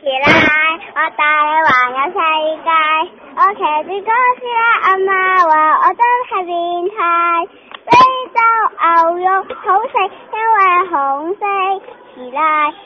啦，我帶你環遊世界。我騎住哥斯拉，阿媽話我真係變態。非洲牛肉好食，因為紅色。遲來，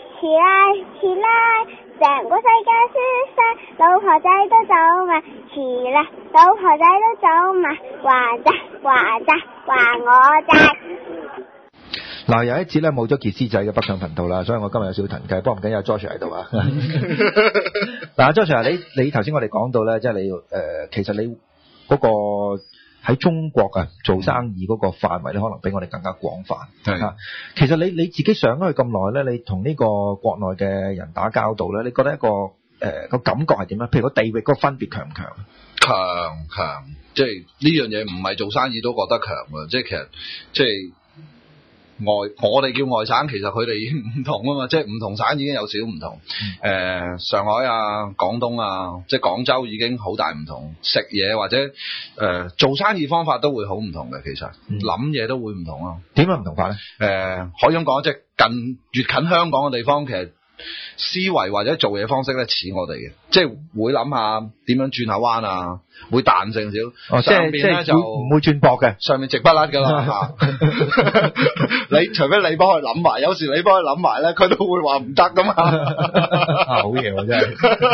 成個世界輸晒，老婆仔都走埋。遲來，老婆仔都走埋，還我債。 嗱，有一次咧冇咗傑斯仔嘅北上頻道啦，所以我今日有少少騰雞，不過唔緊要，Joshua 喺度啊。嗱，Joshua，你頭先我哋講到咧，即係你其實你嗰個喺中國啊做生意嗰個範圍咧，可能比我哋更加廣泛。係啊，其實你自己上咗去咁耐咧，你同呢個國內嘅人打交道咧，你覺得一個個感覺係點咧？譬如個地域嗰個分別強唔強？ 強，即係呢樣嘢唔係做生意都覺得強嘅，即係其實即係。我哋叫外省，其實佢哋已經唔同啊嘛，即係唔同省已經有少少唔同。上海啊、廣東啊，即係廣州已經好大唔同。食嘢或者做生意方法都會好唔同嘅，其實諗嘢都會唔同啊。 點樣唔同法咧？ 可以咁講，即係越近香港嘅地方，其實思維或者做嘢方式咧似我哋嘅，即係會諗下點樣轉下彎啊，會彈性少。上邊咧就唔會轉駁嘅， 上面直不甩噶啦。你除非你幫佢諗埋，有時你幫佢諗埋咧，佢都會話唔得噶嘛。 好嘢喎，真係。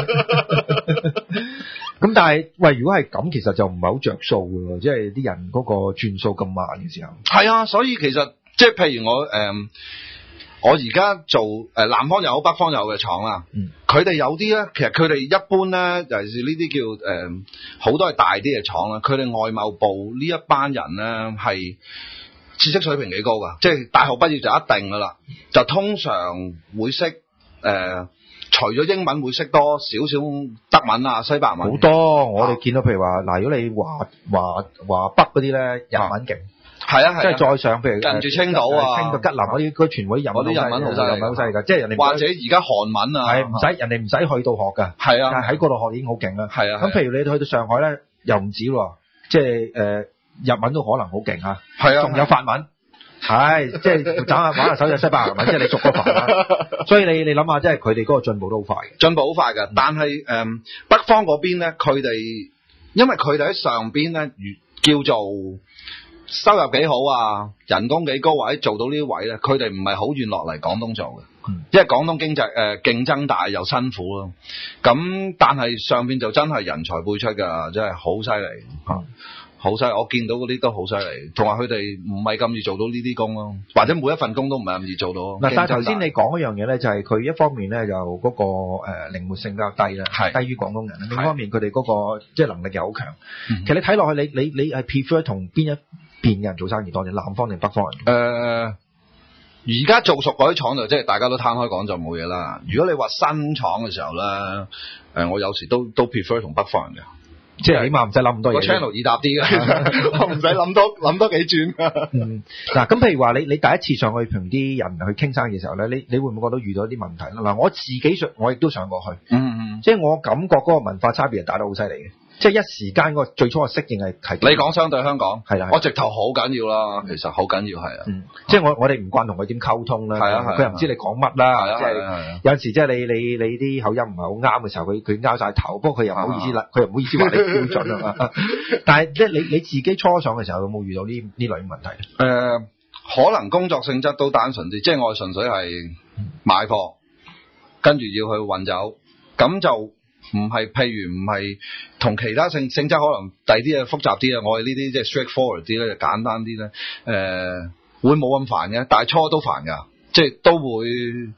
咁但係喂，如果係咁，其實就唔係好着數嘅喎，即係啲人嗰個轉數咁慢嘅時候。係啊，所以其實即係譬如我而家做南方有北方有嘅廠啦，佢哋有啲咧，其實佢哋一般咧，尤其是呢啲叫好多係大啲嘅廠啦，佢哋外貿部呢一班人咧係知識水平幾高噶，即係大學畢業就一定噶啦，就通常會識除咗英文會識多少少德文啊、西伯文好多。我哋見到譬如話嗱，如果你華北嗰啲咧，日文勁。係啊，即係再上，譬如近住青島啊、 青島吉林嗰啲，佢全部啲日文好犀利㗎，即係人哋或者而家韓文啊， 係人哋唔使去到學㗎，係啊，但係喺嗰度學已經好勁啦。係啊，咁譬如你去到上海咧，又唔止喎，即係日文都可能好勁嚇，係啊，仲有法文，係即係玩下手就西班牙文，即係你熟個法啦。所以你諗下，即係佢哋嗰個進步都好快， 進步好快㗎。但係北方嗰邊咧，佢哋因為佢哋喺上邊咧，叫做收入幾好啊，人工幾高，或者做到呢啲位咧，佢哋唔係好遠落嚟廣東做嘅，因為廣東經濟競爭大又辛苦咯。咁但係上邊就真係人才輩出㗎，真係好犀利，好犀利！我見到嗰啲都好犀利，同埋佢哋唔係咁易做到呢啲工咯，或者每一份工都唔係咁易做到。 嗱，但係頭先你講一樣嘢咧，就係佢一方面咧就嗰個靈活性比較低啦，低於廣東人；另一方面佢哋嗰個即係能力又好強。其實你睇落去，你係 prefer 同邊一邊人做生意多啲，南方定北方人？ 而家做熟嗰啲廠就即係大家都攤開講就冇嘢啦。如果你話新廠嘅時候咧，我有時都 prefer 同北方人嘅。 即係起碼唔使諗咁多嘢， 個 channel 易答啲嘅，我唔使諗多幾轉。 嗱，咁譬如話你第一次上去同啲人去傾生意嘅時候咧，你會唔會覺得遇到一啲問題咧？嗱，我自己我亦都上過去，即係我感覺嗰個文化差別係大得好犀利嘅。即係一時間個最初嘅適應係你講相對香港係啦， 我直頭好緊要啦，其實好緊要係啊， 即係我哋唔慣同佢點溝通啦，佢又唔知你講乜啦，即係有陣時即係你啲口音唔係好啱嘅時候，佢拗晒頭，不過佢又唔好意思啦，佢又唔好意思話你標準啊嘛。但係即係你自己初上嘅時候有冇遇到呢類問題？ 可能工作性質都單純啲，即係我純粹係買貨，跟住要去運走，咁就。譬如唔係同其他性質可能第啲嘢複雜啲啊，我哋呢啲即係 straightforward 啲咧，就簡單啲咧，會冇咁煩嘅，但係初都煩噶，即係都會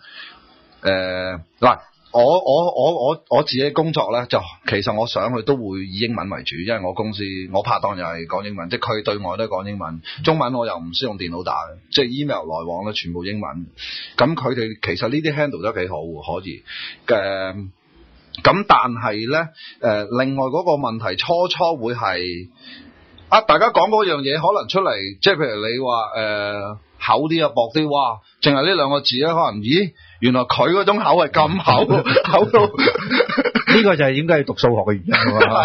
嗱，我自己工作咧，就其實我上去都會以英文為主，因為我公司我拍檔又係講英文，即係佢對外都係講英文，中文我又唔識用電腦打嘅，即係 email 來往咧全部英文，咁佢哋其實呢啲 handle 得幾好可以咁但係咧，另外嗰個問題初會係大家講嗰樣嘢可能出嚟，即係譬如你話厚啲啊薄啲，哇，淨係呢兩個字咧，可能咦，原來佢嗰種厚係咁厚，厚到呢個就係應該係讀數學嘅原因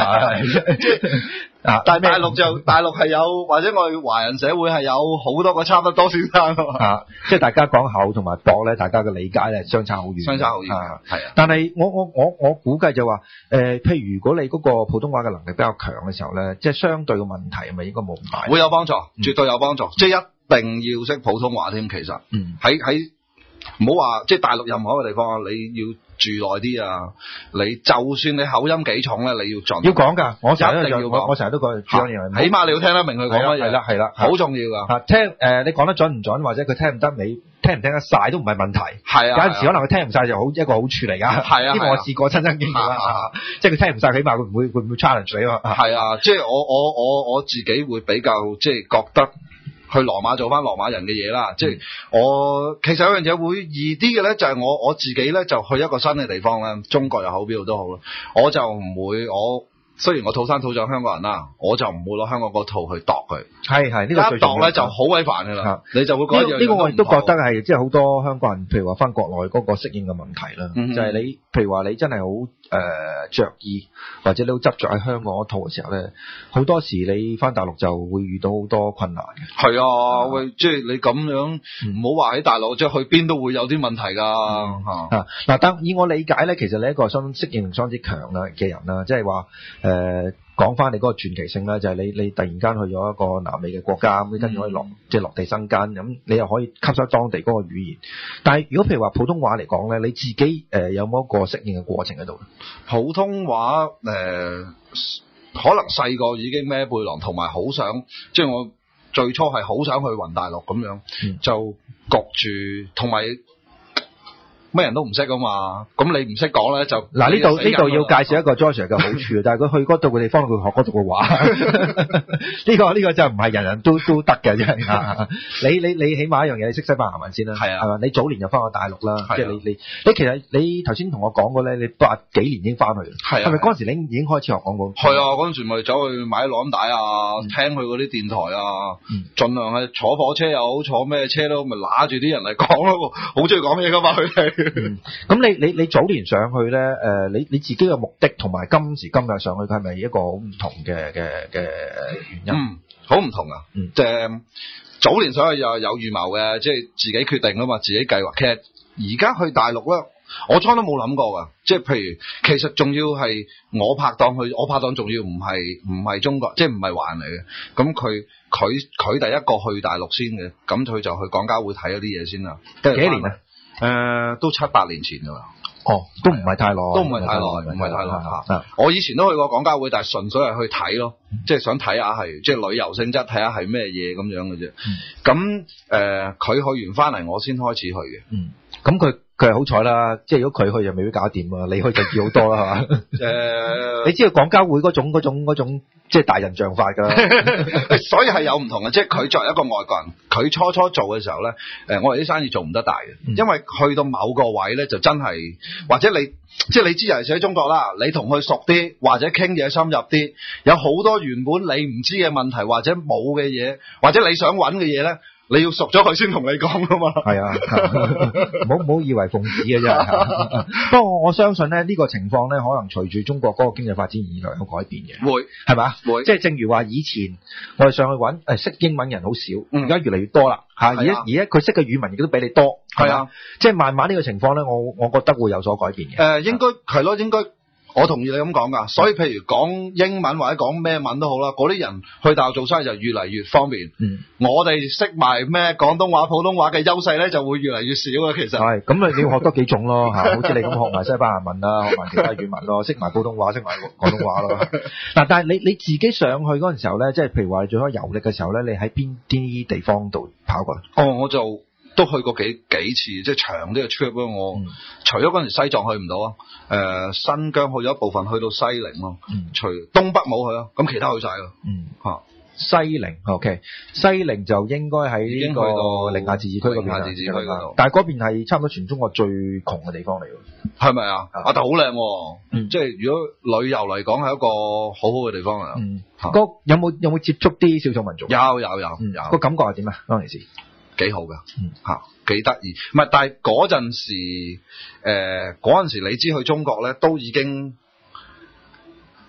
啊！ 但係大陸係有，或者我哋華人社會係有好多個差不多先生啊， 即係大家講厚同埋薄咧，大家嘅理解咧相差好遠， 係啊。 但係我估計就話譬如如果你嗰個普通話嘅能力比較強嘅時候咧，即係相對嘅問題係咪應該冇咁大？ 會有幫助，絕對有幫助，即係一定要識普通話添。其實喺唔好話即係大陸任何一個地方，你要住耐啲啊！你就算你口音幾重咧，你要盡要講㗎。我成日都講起碼你要聽得明佢講乜嘢。係啦，好重要㗎。 聽你講得準唔準，或者佢聽唔聽得晒都唔係問題。係啊，有陣時可能佢聽唔晒就一個好處嚟㗎。係啊，因為我試過親身經歷啦。即係佢聽唔晒，起碼會唔會 challenge 你啊？ 係啊，即係我自己會比較即係覺得。去羅馬做翻羅馬人嘅嘢啦，即係我其實有樣嘢會易啲嘅咧，就係我自己咧就去一個新嘅地方咧，中國又好邊度都好啦，我就唔會雖然我土生土長香港人啦，我就唔會攞香港嗰套去度佢。係呢個最重要。一度咧就好鬼煩㗎啦，你就會覺得呢個我亦都覺得係即係好多香港人，譬如話翻國內嗰個適應嘅問題啦，就係你譬如話你真係好着意，或者你好執着喺香港嗰套嘅時候咧，好多時你翻大陸就會遇到好多困難嘅。係啊，喂，即係你咁樣唔好話喺大陸，即係去邊都會有啲問題㗎。嗱，但以我理解咧，其實你一個適應力相當之強嘅人啦，即係話講翻你嗰個傳奇性咧，就係你突然間去咗一個南美嘅國家，咁跟住可以落地生根，咁你又可以吸收當地嗰個語言。但係如果譬如話普通話嚟講咧，你自己有冇一個適應嘅過程喺度？普通話可能細個已經孭背囊，同埋好想，即係我最初係好想去雲大陸咁樣，就焗住，同埋咩人都唔識啊嘛，咁你唔識講咧就嗱呢度要介紹一個 George 嘅好處，但係佢去嗰度嘅地方佢學嗰度嘅話，呢個就唔係人人都得嘅真係。你起碼一樣嘢，你識西班牙文先啦，係啊，係嘛？你早年就翻過大陸啦，即係你其實你頭先同我講過咧，你80幾年已經翻去，係咪嗰陣時你已經開始學廣東？係啊，嗰陣時咪走去買錄音帶啊，聽佢嗰啲電台啊，盡量係坐火車又好，坐咩車都咪揦住啲人嚟講咯，好中意講嘢噶嘛佢哋。咁你早年上去咧，你自己嘅目的同埋今時今日上去，係咪一個好唔同嘅原因？好唔同啊！即係早年上去又有預謀嘅，即係自己決定啊嘛，自己計劃。其實而家去大陸咧，我初都冇諗過噶。即係譬如，其實仲要係我拍檔去，我拍檔仲要唔係中國，即係唔係華人嚟嘅。咁佢第一個去大陸先嘅，咁佢就去廣交會睇嗰啲嘢先啦。幾年啊？都7-8年前噶啦。哦，都唔係太耐，唔係太耐。我以前都去過廣交會，但係純粹係去睇咯，即係想睇下係即係旅遊性質，睇下係咩嘢咁樣嘅啫。咁佢去完翻嚟，我先開始去嘅。咁佢係好彩啦，即係如果佢去就未必搞掂啊，你去就易好多啦，係嘛？你知道廣交會嗰種即係大人像法㗎，所以係有唔同嘅。即係佢作為一個外國人，佢初做嘅時候咧，我哋啲生意做唔得大嘅，因為去到某個位咧就真係，或者你即係你知尤其是喺中國啦，你同佢熟啲，或者傾嘢深入啲，有好多原本你唔知嘅問題，或者冇嘅嘢，或者你想揾嘅嘢咧。你要熟咗佢先同你講噶嘛？係啊，唔好以為奉旨嘅啫。不過我相信咧，呢個情況咧，可能隨住中國嗰個經濟發展而來有改變嘅。會係咪？會。即係正如話以前我哋上去揾識英文人好少，而家越嚟越多啦。而家佢識嘅語文亦都比你多。係啊，即係慢慢呢個情況咧，我覺得會有所改變嘅。應該係咯，應該。我同意你咁講噶，所以譬如講英文或者講咩文都好啦，嗰啲人去大陸做生意就越嚟越方便。我哋識埋咩廣東話、普通話嘅優勢咧，就會越嚟越少啊。其實係咁你要學多幾種咯嚇，好似你咁學埋西班牙文啦，學埋其他語文咯，識埋普通話，識埋廣東話咯。嗱，但係你自己上去嗰陣時候咧，即係譬如話你做開遊歷嘅時候咧，你喺邊啲地方度跑過？我就都去過幾次，即係長啲嘅 trip 咯。我除咗嗰陣時西藏去唔到啊，新疆去咗一部分，去到西寧咯。除東北冇去啊，咁其他去晒咯。西寧 OK， 西寧就應該喺呢個寧夏自治區嗰邊，但係嗰邊係差唔多全中國最窮嘅地方嚟喎。係咪啊？但係好靚喎，即係如果旅遊嚟講係一個好好嘅地方啊。有冇接觸啲少數民族？有。個感覺係點啊？當其時幾好噶，幾得意。唔係，但係嗰陣時你知去中國咧，都已經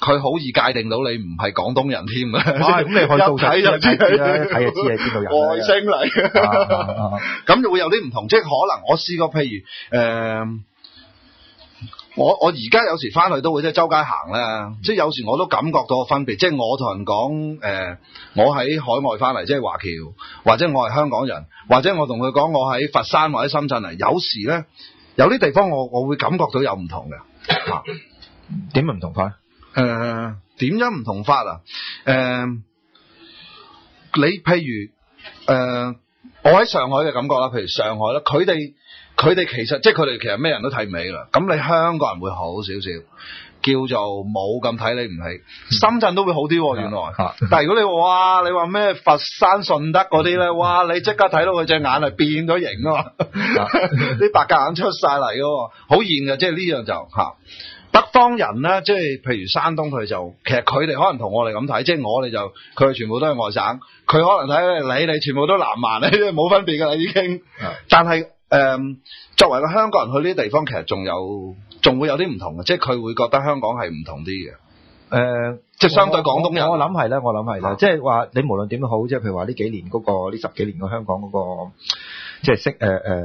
佢好易界定到你唔係廣東人添嘅。 咁你去到睇就知啦， 睇就知係邊度人。 外星嚟，咁就會有啲唔同，即係可能我試過，譬如我而家有時翻去都會即係周街行咧，即係有時我都感覺到個分別，即係我同人講我喺海外翻嚟，即係華僑，或者我係香港人，或者我同佢講我喺佛山或者深圳嚟，有時咧有啲地方我會感覺到有唔同嘅。 點唔同法？ 點樣唔同法啊？你譬如我喺上海嘅感覺啦，譬如上海啦，佢哋其實即係佢哋其實咩人都睇唔起啦。咁你香港人會好少少，叫做冇咁睇你唔起。深圳都會好啲，原來。但係如果你話哇，你話咩佛山順德嗰啲咧，哇，你即刻睇到佢隻眼係變咗形啊嘛，啲白鴿眼出晒嚟㗎，好現嘅，即係呢樣就嚇。北方人咧，即係譬如山東佢就，其實佢哋可能同我哋咁睇，即係我哋就佢哋全部都係外省，佢可能睇你全部都南蠻咧，即係冇分別㗎啦已經。但係作為個香港人去呢啲地方，其實仲會有啲唔同嘅，即係佢會覺得香港係唔同啲嘅。即係相對廣東人， 我諗係啦，即係話你無論點都好，即係譬如話呢幾年嗰個呢10幾年個香港嗰個即係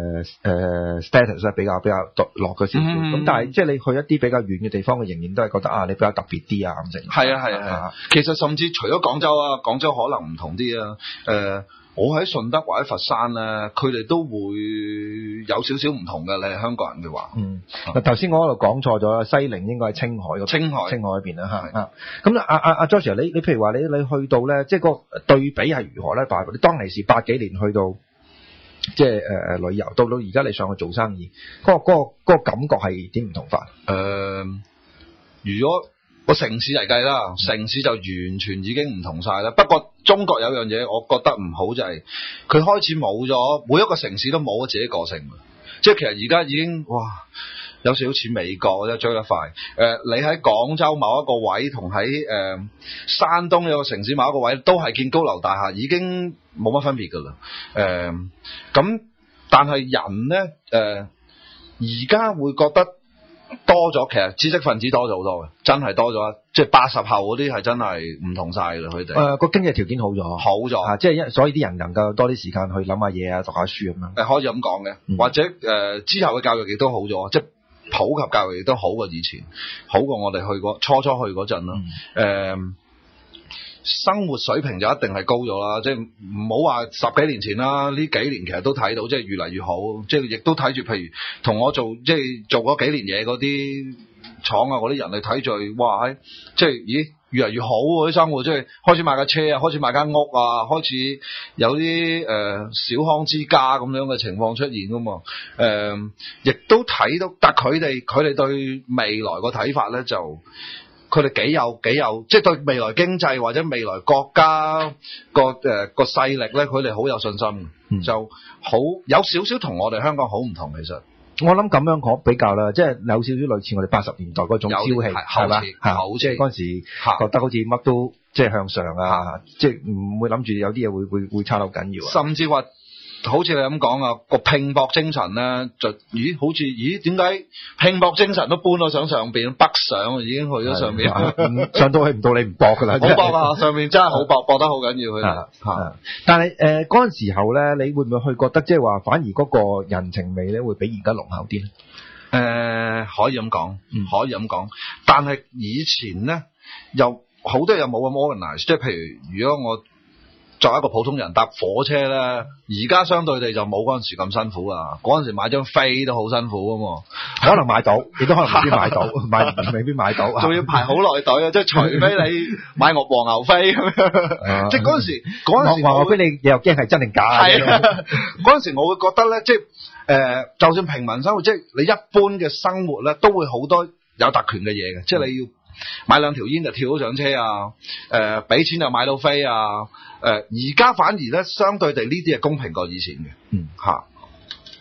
status 比較落咗少少。咁但係即係你去一啲比較遠嘅地方，佢仍然都係覺得你比較特別啲啊咁成。 係啊。其實甚至除咗廣州啊，廣州可能唔同啲啊。我喺順德或者佛山咧，佢哋都會有少少唔同嘅。你係香港人嘅話， 頭先我嗰度講錯咗啦，西寧應該係青海嗰邊啦嚇。咁阿 George， 你譬如話你去到咧，即係個對比係如何咧？你當其時80幾年去到即係旅遊，到而家你上去做生意，嗰個感覺係點唔同法？ 如果個城市嚟計啦，城市就完全已經唔同晒啦。不過中國有樣嘢，我覺得唔好就係佢開始冇咗，每一個城市都冇咗自己個性。即係其實而家已經哇，有少少似美國啫，追得快。你喺廣州某一個位，同喺山東有個城市某一個位，都係建高樓大廈，已經冇乜分別㗎啦。咁但係人咧，而家會覺得多咗，其實知識分子多咗好多嘅，真係多咗。即係80後嗰啲係真係唔同晒㗎啦，佢哋。個經濟條件好咗，即係所以啲人能夠多啲時間去諗下嘢啊，讀下書咁樣。 可以咁講嘅，或者之後嘅教育亦都好咗，即係普及教育亦都好過以前，好過我哋去過初去嗰陣啦。生活水平就一定係高咗啦，即係唔好話10幾年前啦，呢幾年其實都睇到，即係越嚟越好，即係亦都睇住，譬如同我做嗰幾年嘢嗰啲廠啊，嗰啲人嚟睇住，哇，即係越嚟越好喎啲生活，即係開始買架車啊，開始買間屋啊，開始有啲小康之家咁樣嘅情況出現噶嘛。亦都睇到，但佢哋對未來個睇法咧就。佢哋幾有，即係對未來經濟或者未來國家個勢力咧，佢哋好有信心，就好有少少同我哋香港好唔同。其實我諗咁樣講比較啦，即係有少少類似我哋80年代嗰種朝氣，係嘛？即係嗰陣時覺得好似乜都即係向上啊，即係唔會諗住有啲嘢會差到緊要啊， 甚至話。好似你咁講啊，個拼搏精神咧，就點解拼搏精神都搬咗上邊北上，已經去咗上面， 上到去唔到你唔搏噶啦， 好搏啊！上面真係好搏得好緊要佢。 但係嗰陣時候咧，你會唔會去覺得即係話反而嗰個人情味咧會比而家濃厚啲咧？ 可以咁講，但係以前咧又好多嘢冇咁 organize， 即係譬如如果我。作為一個普通人搭火車咧，而家相對地就冇嗰陣時咁辛苦啊！嗰陣時買張飛都好辛苦㗎嘛， 可能買到，亦都可能未必買到，未必買到， 仲要排好耐隊啊！即係除非你買黃牛飛咁樣，即係嗰陣時黃牛飛你又驚係真定假？ 係啊，嗰陣時我會覺得咧，即係就算平民生活，即係你一般嘅生活咧，都會好多有特權嘅嘢嘅，即係你要。買2條煙就跳到上車啊！俾錢就買到飛啊！而家反而咧，相對地呢啲係公平過以前嘅。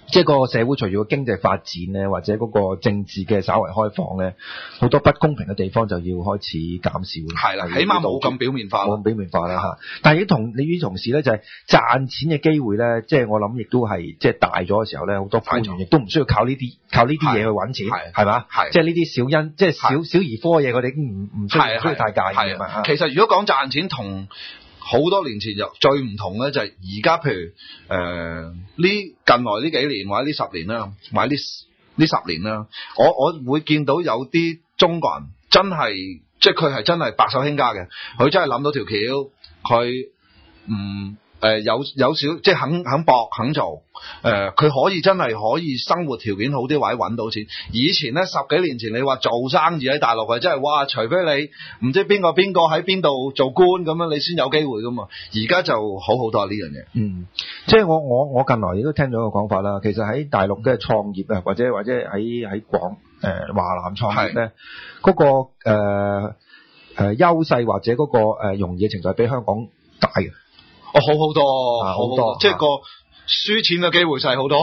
即係個社會隨住個經濟發展咧，或者嗰個政治嘅稍為開放咧，好多不公平嘅地方就要開始減少。 係啦，起碼冇咁表面化， 冇咁表面化啦嚇。但係你與同時咧，就係賺錢嘅機會咧，即係我諗亦都係即係大咗嘅時候咧，好多官員亦都唔需要靠呢啲嘢去揾錢，係嘛？即係呢啲小因，即係小兒科嘢，佢哋已經唔需要太介意啊嘛。 其實如果講賺錢同好多年前就最唔同咧，就係而家譬如呢近來呢幾年或者呢10年啦，或者呢10年啦，我會見到有啲中國人真係即係佢係真係白手興家嘅，佢真係諗到條橋，佢有少即係肯搏肯做，佢可以真係可以生活條件好啲或者揾到錢。以前咧10幾年前你話做生意喺大陸係真係哇，除非你唔知邊個喺邊度做官咁樣，你先有機會噶嘛。而家就好好多呢樣嘢。 即係我近來亦都聽咗個講法啦。其實喺大陸嘅創業啊，或者喺華南創業咧，嗰個優勢或者嗰個容易嘅程度係比香港大嘅。 好好多，即係個輸錢嘅機會細好多。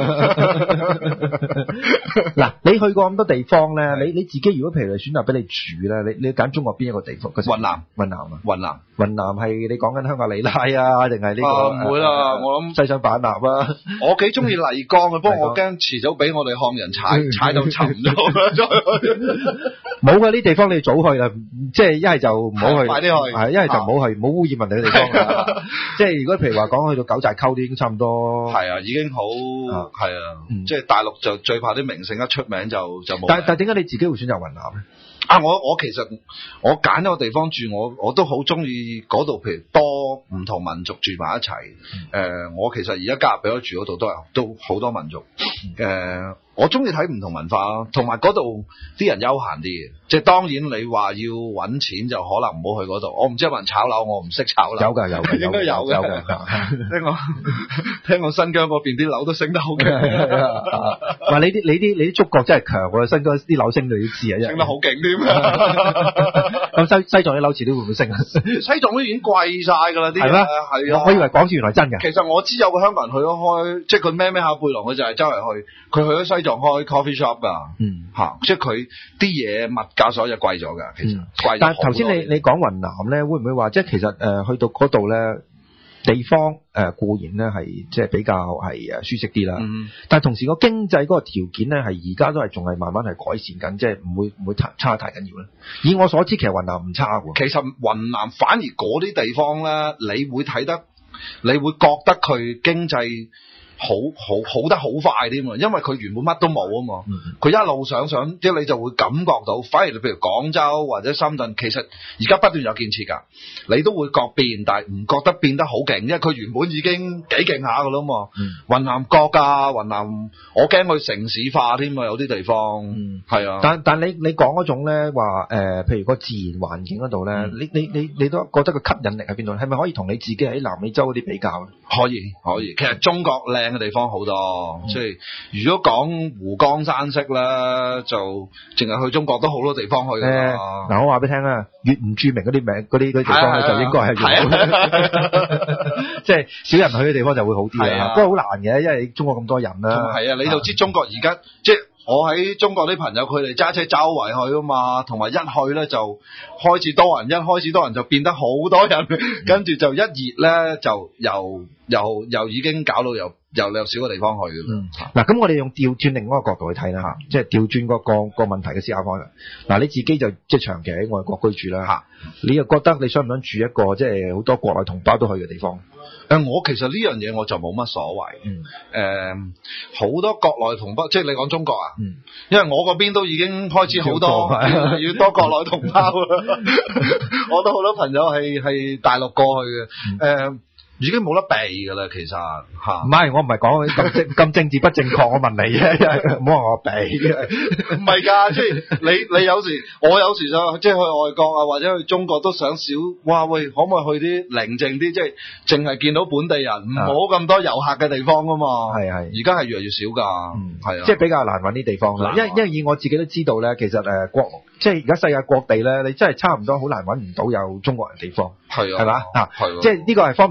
嗱，你去過咁多地方咧，你自己如果譬如選擇俾你住咧，你揀中國邊一個地方？雲南啊，雲南係你講緊香格里拉啊，定係呢個？ 唔會啦，我諗西雙版納啊。我幾中意麗江嘅，不過我驚遲早俾我哋漢人踩到沉咗。 冇㗎，呢地方你早去啦，即係一係就唔好去， 快啲去， 係一係就唔好去，唔好污染人哋嘅地方。即係如果譬如話講去到九寨溝都已經差唔多， 係啊，已經好係啊，即係大陸就最怕啲名勝一出名就冇。 但係點解你自己會選擇雲南咧？ 我其實我揀一個地方住，我都好中意嗰度，譬如多唔同民族住埋一齊。我其實而家加入俾我住嗰度都好多民族。我中意睇唔同文化咯，同埋嗰度啲人悠閒啲嘅。即係當然你話要揾錢就可能唔好去嗰度。我唔知有冇人炒樓，我唔識炒樓。 有㗎，應該有嘅。 聽講新疆嗰邊啲樓都升得好勁。 話你啲觸覺真係強喎，新疆啲樓升到你都知啊， 升得好勁添。 咁西藏啲樓遲啲會唔會升啊？ 西藏都已經貴晒㗎啦，啲嘢。係咩？係啊。 我以為講住原來真嘅。 其實我知有個香港人去咗開，即係佢孭下背囊，佢就係周圍去。佢去咗西藏開 coffee shop 㗎。即係佢啲嘢物價所有貴咗㗎，其實貴咗。 但係頭先你講雲南咧，會唔會話即係其實去到嗰度咧，地方固然咧係即係比較係舒適啲啦。但係同時個經濟嗰個條件咧係而家都係仲係慢慢係改善緊，即係唔會差得太緊要咧。以我所知，其實雲南唔差喎。 其實雲南反而嗰啲地方咧，你會覺得佢經濟好得好快啲嘛，因為佢原本乜都冇啊嘛，佢一路上即係你就會感覺到，反而你譬如廣州或者深圳，其實而家不斷有建設㗎，你都會覺變，但係唔覺得變得好勁，因為佢原本已經幾勁下㗎啦嘛。雲南覺㗎，雲南我驚佢城市化添啊，有啲地方係啊。 但你講嗰種咧話譬如個自然環境嗰度咧，你都覺得個吸引力喺邊度？係咪可以同你自己喺南美洲嗰啲比較？ 可以，其實中國靚嘅地方好多，即係如果講湖光山色啦，就淨係去中國都好多地方去㗎。 嗱，我話俾你聽啊，越唔著名嗰啲地方咧，就應該係即係少人去嘅地方就會好啲啊。不過好難嘅，因為中國咁多人啦。 係啊，你就知中國而家即係我喺中國啲朋友，佢哋揸車周圍去啊嘛，同埋一去咧就開始多人就變得好多人，跟住就一熱咧就又已經搞到又少個地方去嘅。 嗱，咁我哋用調轉另外一個角度去睇啦，即係調轉個問題嘅思考方向。嗱，你自己就即係長期喺外國居住啦，你又覺得你想唔想住一個即係好多國內同胞都去嘅地方？ 我其實呢樣嘢我就冇乜所謂。好多國內同胞，即係你講中國啊，因為我嗰邊都已經開始好多要多國內同胞啦。我都好多朋友係大陸過去嘅。已經冇得避㗎啦，其實嚇。唔係， 我唔係講咁政治不正確，我問你啫，唔好話我避。 唔係㗎，即係你有時，我有時就即係去外國啊，或者去中國都想少。哇喂，可唔可以去啲寧靜啲，即係淨係見到本地人，唔好咁多遊客嘅地方啊嘛。係。而家係越嚟越少㗎。係啊。 即係比較難揾啲地方啦。因為以我自己都知道咧，其實即係而家世界各地咧，你真係差唔多好難揾唔到有中國人地方。係啊。係嘛？即係呢個係方便我哋咩咧？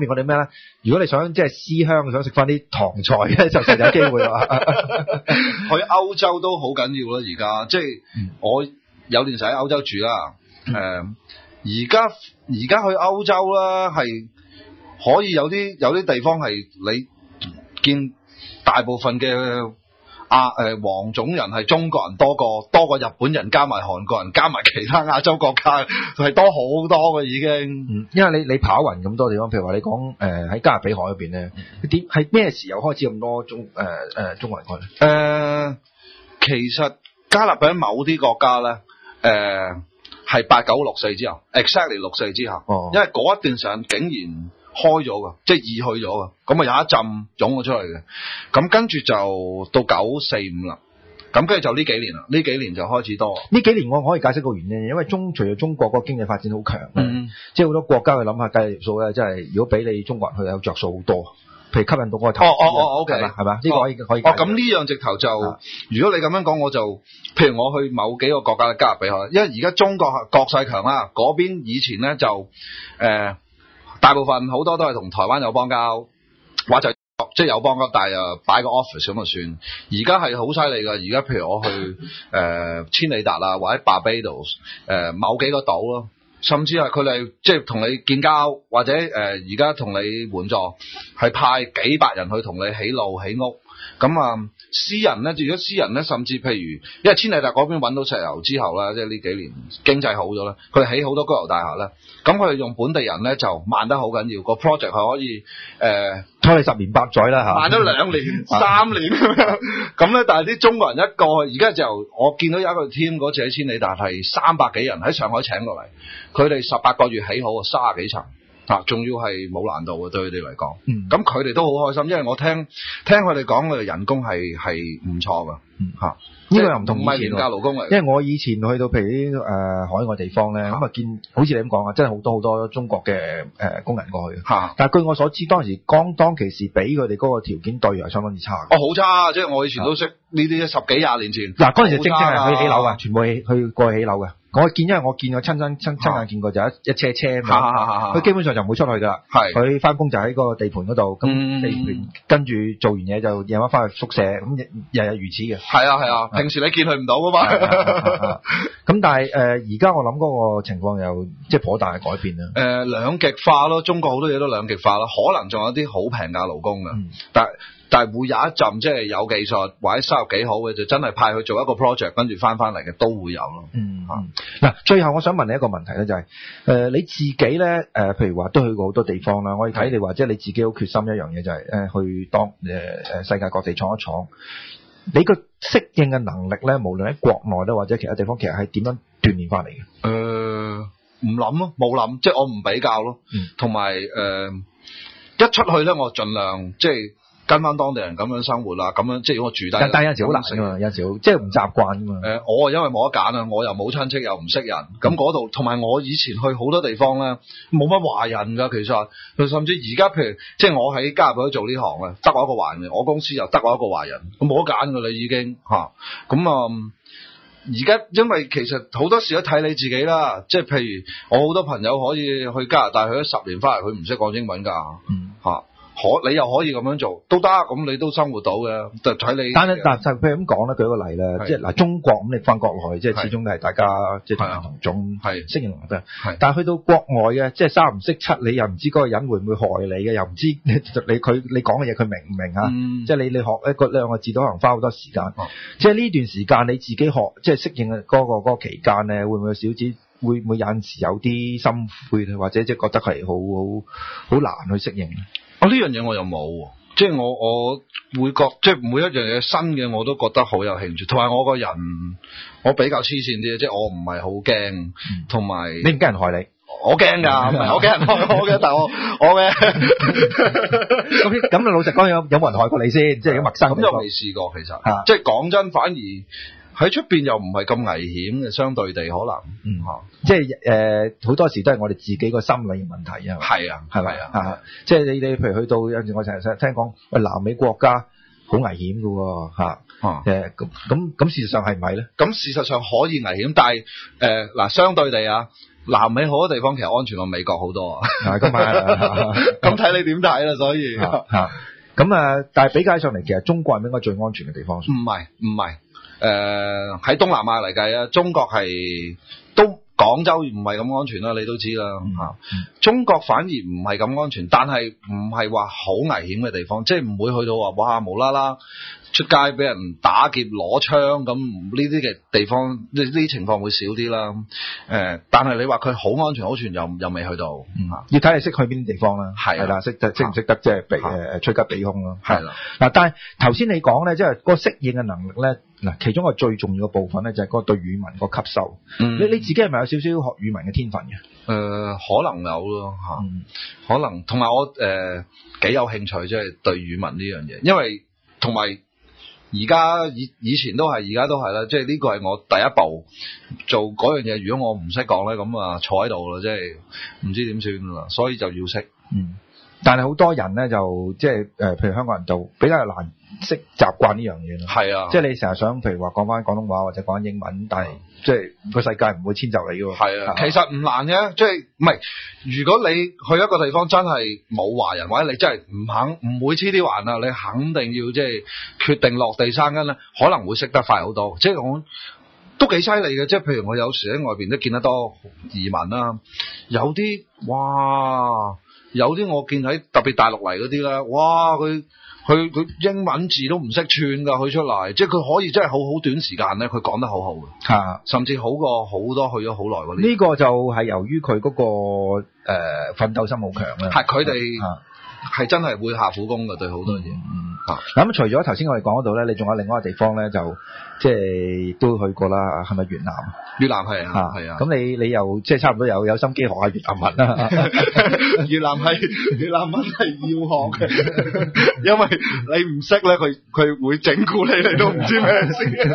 啦，如果你想即係思鄉，想食翻啲唐菜咧，就實有機會啦。 去歐洲都好緊要啦，而家即係我有段時間喺歐洲住啦。而家去歐洲啦，係可以有啲地方係你見大部分嘅黃種人係中國人多過日本人，加埋韓國人，加埋其他亞洲國家係多好多嘅已經。 因為你跑勻咁多地方，譬如話你講喺加勒比海嗰邊咧，點係咩時候開始咁多中國人去？ 其實加勒比海某啲國家咧，係8964之後 ，exactly 64之後，因為嗰一段時間竟然開咗㗎，即係易去咗㗎，咁啊有一陣湧咗出嚟嘅，咁跟住就到945啦，咁跟住就呢幾年啦，呢幾年就開始多。 呢幾年我可以解釋個原因，因為除咗中國個經濟發展好強，即係好多國家去諗下計條數咧，即係如果俾你中國人去有着數好多。譬如吸引到我投資 ，OK， 係嘛？呢個可以。 咁呢樣直頭就，如果你咁樣講，我就，譬如我去某幾個國家嘅加勒比海，因為而家中國國勢強啦，嗰邊以前咧就，大部分好多都係同台灣有邦交，或者即係有邦交，但係又擺個 office 咁就算。而家係好犀利㗎，而家譬如我去千里達啊，或者 Barbados， 某幾個島咯。甚至係佢哋即係同你建交，或者而家同你援助，係派幾百人去同你起路起屋。咁啊，私人咧，如果私人咧，甚至譬如，因為千里達嗰邊揾到石油之後啦，即係呢幾年經濟好咗啦，佢哋起好多高樓大廈啦。咁佢哋用本地人咧就慢得好緊要，個 project 係可以拖你10年8載啦嚇， 慢咗2年3年咁咧。但係啲中國人一過去，而家就我見到有一個 team 嗰次喺千里達係300幾人喺上海請過嚟，佢哋18個月起好30幾層。仲要係冇難度嘅對佢哋嚟講，咁佢哋都好開心，因為我聽佢哋講佢哋人工係唔錯㗎， 呢個又唔同以前廉價勞工嚟。 因為我以前去到譬如啲海外地方咧，咁啊見好似你咁講啊，真係好多中國嘅工人過去。但係據我所知，當其時俾佢哋嗰個條件對係相當之差。 好差！即係我以前都識呢啲10幾20年前。 嗱，嗰陣時正係去起樓㗎，全部去過去起樓㗎。因為我見過親眼見過就一車佢基本上就唔會出去㗎啦。佢翻工就喺個地盤嗰度，咁地盤跟住做完嘢就夜晚翻去宿舍，咁日日如此嘅。係啊，平時你見佢唔到㗎嘛。 咁但係而家我諗嗰個情況又即係頗大嘅改變啦。 兩極化咯，中國好多嘢都兩極化咯，可能仲有啲好平價勞工㗎，但係會有一陣即係有技術或者收入幾好嘅，就真係派去做一個 project， 跟住翻嚟嘅都會有咯。 嗱，最後我想問你一個問題咧，就係你自己咧譬如話都去過好多地方啦，我哋睇你話即係你自己好決心一樣嘢，就係去當世界各地闖一闖。你個適應嘅能力咧，無論喺國內咧或者其他地方，其實係點樣鍛鍊翻嚟嘅？ 唔諗咯，冇諗，即係我唔比較咯。同埋一出去咧，我盡量即係跟翻當地人咁樣生活啦，咁樣即係如果我住低， 但係有陣時好難㗎嘛，有陣時即係唔習慣㗎嘛。 我因為冇得揀啊，我又冇親戚又唔識人，咁嗰度同埋我以前去好多地方咧，冇乜華人㗎，其實甚至而家譬如即係我喺加勒比海做呢行啊，得我一個華人，我公司又得我一個華人，我冇得揀㗎啦已經嚇。咁而家因為其實好多時都睇你自己啦，即係譬如我好多朋友可以去加拿大去咗10年翻嚟，佢唔識講英文㗎嚇。你又可以咁樣做都得，咁你都生活到嘅，就睇你。但係就譬如咁講啦，舉個例啦，即係嗱中國咁你翻國內，即係始終都係大家即係同種適應能力嘅。但係去到國外嘅，即係3唔識7，你又唔知嗰個人會唔會害你嘅，又唔知你講嘅嘢佢明唔明啊？即係你學2個字都可能花好多時間。即係呢段時間你自己學即係適應嘅嗰個期間咧，會唔會有少啲？會唔會有陣時有啲心灰咧，或者即係覺得係好難去適應咧？ 呢樣嘢我又冇，即係我會覺即係每一樣嘢新嘅我都覺得好有興趣，同埋我個人我比較黐線啲，即係我唔係好驚，同埋你唔驚人害你？ 我驚㗎，唔係我驚人害我嘅，但係我嘅咁老實講有冇人害過你先？即係陌生咁又未試過，其實即係講真，反而喺出邊又唔係咁危險嘅，相對地可能， 即係好多時都係我哋自己個心理問題啊。 係啊，係咪啊？ 即係你譬如去到有陣時，我成日聽講南美國家好危險㗎喎嚇。咁事實上係唔係咧？ 咁事實上可以危險，但係嗱相對地啊， 南美好多地方其實安全過美國好多啊。 咁係， 咁睇你點睇啦，所以咁啊，但係比較上嚟，其實中國係咪應該最安全嘅地方？ 唔係，喺東南亞嚟計啊，中國係都廣州唔係咁安全啦，你都知啦。中國反而唔係咁安全，但係唔係話好危險嘅地方，即係唔會去到話哇無啦啦出街俾人打劫攞槍咁，呢啲嘅地方，呢啲情況會少啲啦。但係你話佢好安全好全又未去到。 要睇你識去邊啲地方啦。係啦，識唔識得即係趨吉避凶咯。係啦。嗱，但係頭先你講咧，即係嗰個適應嘅能力咧，嗱，其中一個最重要嘅部分咧，就係嗰個對語文個吸收。你自己係咪有少少學語文嘅天分嘅？ 可能有咯可能同埋我幾有興趣，即係對語文呢樣嘢，因為同埋而家以前都係，而家都係啦，即係呢個係我第一步做嗰樣嘢。如果我唔識講咧，咁啊坐喺度啦，即係唔知點算啦，所以就要識。 但係好多人咧就即係譬如香港人就比較難識習慣呢樣嘢咯。係啊，即係你成日想譬如話講翻廣東話或者講英文，但係即係個世界唔會遷就你嘅喎。係啊，其實唔難嘅，即係唔係？如果你去一個地方真係冇華人，或者你真係唔會黐啲環啊，你肯定要即係決定落地生根咧，可能會識得快好多。即係我都幾犀利嘅，即係譬如我有時喺外邊都見得多移民啦，有啲哇。有啲我見喺特別大陸嚟嗰啲咧，哇！佢英文字都唔識串㗎，佢出嚟，即係佢可以真係好短時間咧，佢講得好好嘅，甚至好過好多去咗好耐嗰啲。呢個就係由於佢嗰個奮鬥心好強啦。係佢哋係真係會下苦功嘅，對好多嘢。咁除咗頭先我哋講嗰度咧，你仲有另外一個地方咧，就即係都去過啦，係咪越南？越南係啊，係啊。咁你又即係差唔多有心機學下越南文啦。越南文係要學嘅，因為你唔識咧，佢會整蠱你都唔知咩事。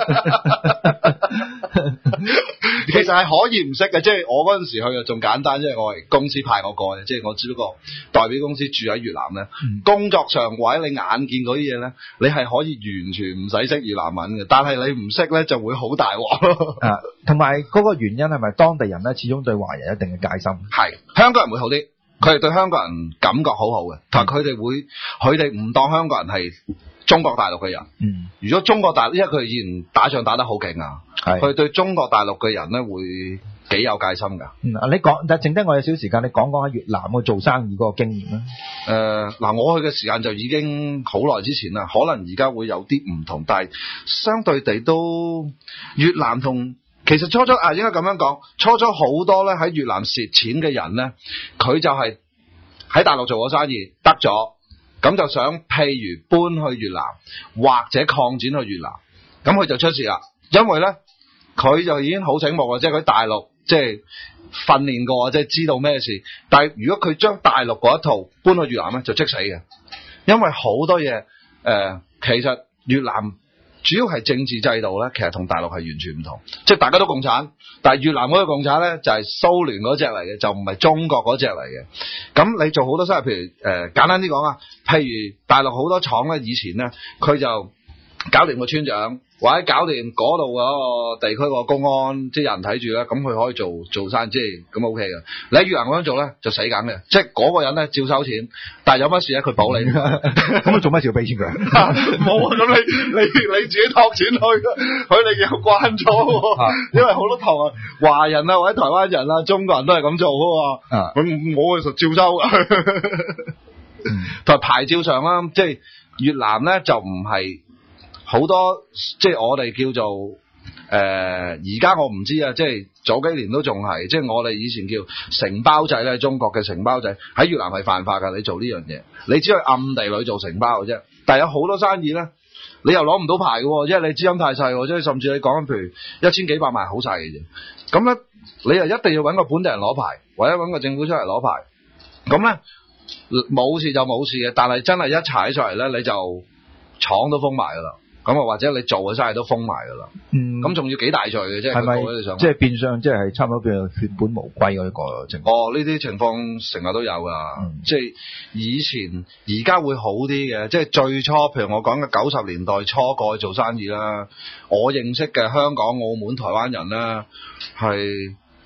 其實係可以唔識嘅，即係我嗰陣時去就仲簡單，即係我係公司派我過嘅，即係我只不過代表公司住喺越南咧，工作上或者你眼見嗰啲嘢咧，你係可以完全唔使識越南文嘅，但係你唔識咧就會好大鑊咯。同埋嗰個原因係咪當地人咧始終對華人有一定嘅戒心？係香港人會好啲，佢哋對香港人感覺好好嘅，但係佢哋唔當香港人係中國大陸嘅人。如果中國大陸，因為佢哋以前打仗打得好勁啊，佢對中國大陸嘅人咧會幾有戒心㗎。你講，但係剩低我有少少時間，你講講喺越南去做生意嗰個經驗啦。我去嘅時間就已經好耐之前啦，可能而家會有啲唔同，但係相對地都越南同其實初應該咁樣講，初好多咧喺越南蝕錢嘅人咧，佢就係喺大陸做過生意得咗。咁就想譬如搬去越南或者擴展去越南，咁佢就出事啦。因為咧佢就已經好醒目嘅，即係佢大陸即係訓練過，即係知道咩事。但係如果佢將大陸嗰一套搬去越南咧，就即死嘅。因為好多嘢其實越南主要係政治制度咧，其實同大陸係完全唔同。即係大家都共產，但係越南嗰個共產咧就係蘇聯嗰隻嚟嘅，就唔係中國嗰隻嚟嘅。咁你做好多生意，譬如簡單啲講啊，譬如大陸好多廠咧，以前咧佢就搞掂個村長，或者搞掂嗰度嗰個地區個公安，即係有人睇住咧，咁佢可以做生意，即係咁 OK 嘅。你喺越南咁樣做咧，就死梗嘅，即係嗰個人咧照收錢，但係有乜事咧佢保你。咁佢做乜事要俾錢佢？冇啊！咁你自己托錢去，佢哋又慣咗，因為好多華人啊或者台灣人啊中國人都係咁做嘅喎。咁我其實照收嘅。同埋牌照上啦，即係越南咧就唔係。好多即係我哋叫做而家我唔知啊，即係早幾年都仲係，即係我哋以前叫承包制咧，中國嘅承包制喺越南係犯法㗎。你做呢樣嘢，你只係暗地裏做承包嘅啫。但係有好多生意咧，你又攞唔到牌嘅，因為你資金太細，即係甚至你講緊譬如1000幾百萬好細嘅啫。咁咧，你又一定要揾個本地人攞牌，或者揾個政府出嚟攞牌。咁咧冇事就冇事嘅，但係真係一踩出嚟咧，你就廠都封埋㗎啦。咁啊，或者你做嘅生意都封埋噶啦。咁仲要幾大罪嘅啫？係咪？即係變相，即係差唔多變血本無歸嗰一個情況。呢啲情況成日都有噶。即係以前，而家會好啲嘅。即係最初，譬如我講嘅90年代初過去做生意啦，我認識嘅香港、澳門、台灣人咧，係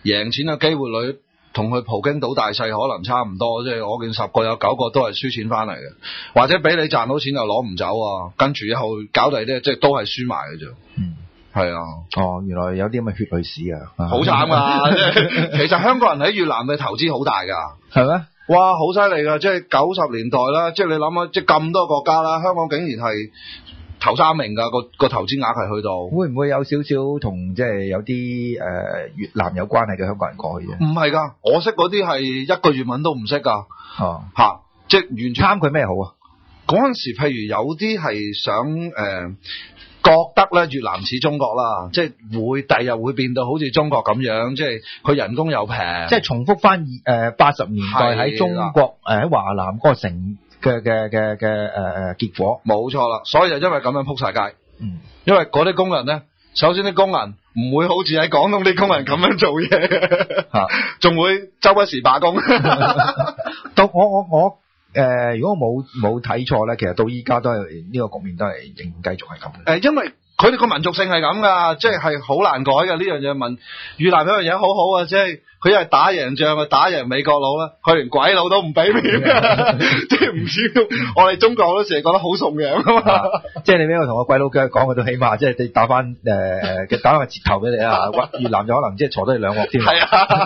贏錢嘅機會率同佢葡京賭大細可能差唔多，即係我見10個有9個都係輸錢翻嚟嘅，或者俾你賺到錢又攞唔走啊，跟住以後搞第啲即係都係輸埋嘅啫。係啊， 哦，原來有啲咁嘅血淚史啊， 好慘噶！即係其實香港人喺越南嘅投資好大噶， 係咩？ 哇，好犀利噶！即係90年代啦，即係你諗下，即係咁多國家啦，香港竟然係頭3名噶，個投資額係去到。 會唔會有少少同即係有啲越南有關係嘅香港人過去啫？ 唔係噶，我識嗰啲係一個粵文都唔識噶。 哦， 即係完全貪佢咩好啊？ 嗰陣時，譬如有啲係想覺得咧越南似中國啦，即係會第日會變到好似中國咁樣，即係佢人工又平， 即係重複翻80年代喺中國喺華南嗰個城嘅結果。 冇錯啦，所以就因為咁樣撲晒街。因為嗰啲工人咧，首先啲工人唔會好似喺廣東啲工人咁樣做嘢，仲會周不時罷工。 到我如果我冇睇錯咧，其實到依家都係呢個局面都係仍然繼續係咁。 因為佢哋個民族性係咁噶，即係好難改嘅呢樣嘢。問越南有樣嘢好好啊，即係佢一係打贏仗啊，打贏美國佬啦，佢連鬼佬都唔俾面，即係唔知我哋中國都成日覺得好崇洋啊嘛。即係你俾我同個鬼佬講，佢都起碼即係你打翻打翻個折頭俾你啊。越南就可能即係坐低你2鑊添。係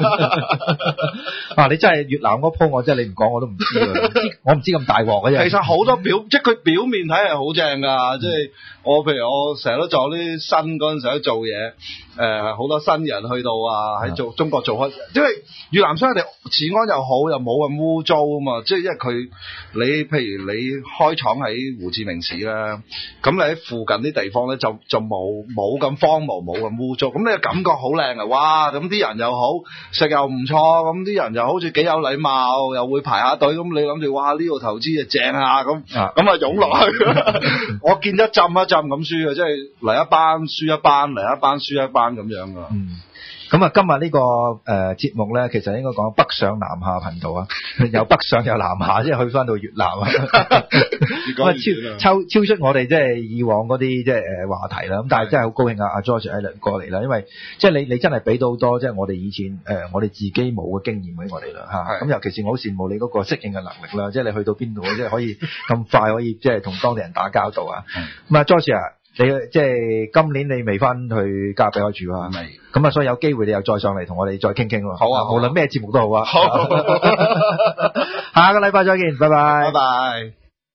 啊，你真係越南嗰鋪，我真係你唔講我都唔知啊。我唔知咁大鑊嘅啫。其實好多即係佢表面睇係好正噶，即係譬如我成日都做啲新嗰陣時候做嘢，好多新人去到啊，喺中國做開。因為越南相對治安又好，又冇咁污糟啊嘛，即係因為你譬如你開廠喺胡志明市啦，咁你喺附近啲地方咧就冇咁荒蕪，冇咁污糟，咁你嘅感覺好靚啊！哇，咁啲人又好，食又唔錯，咁啲人又好似幾有禮貌，又會排下隊，咁你諗住哇呢個投資啊正啊，咁啊湧落去，我見一浸一浸咁輸啊，即係嚟一班輸一班，嚟一班輸一班咁樣噶。咁啊，今日呢個節目咧，其實應該講北上南下頻道啊，由北上又南下，即係去翻到越南啊。咁超出我哋即係以往嗰啲即係話題啦。咁但係真係好高興阿 George Allen 過嚟啦，因為即係你真係俾到好多即係我哋以前我哋自己冇嘅經驗俾我哋啦嚇。咁尤其是我好羨慕你嗰個適應嘅能力啦，即係你去到邊度即係可以咁快可以即係同當地人打交道啊。咁啊 George 啊，你即係今年你未翻去加勒比海住啊？未。咁啊，所以有機會你又再上嚟同我哋再傾傾咯。好啊，無論咩節目都好啊。好。下個禮拜再見，拜拜。拜拜。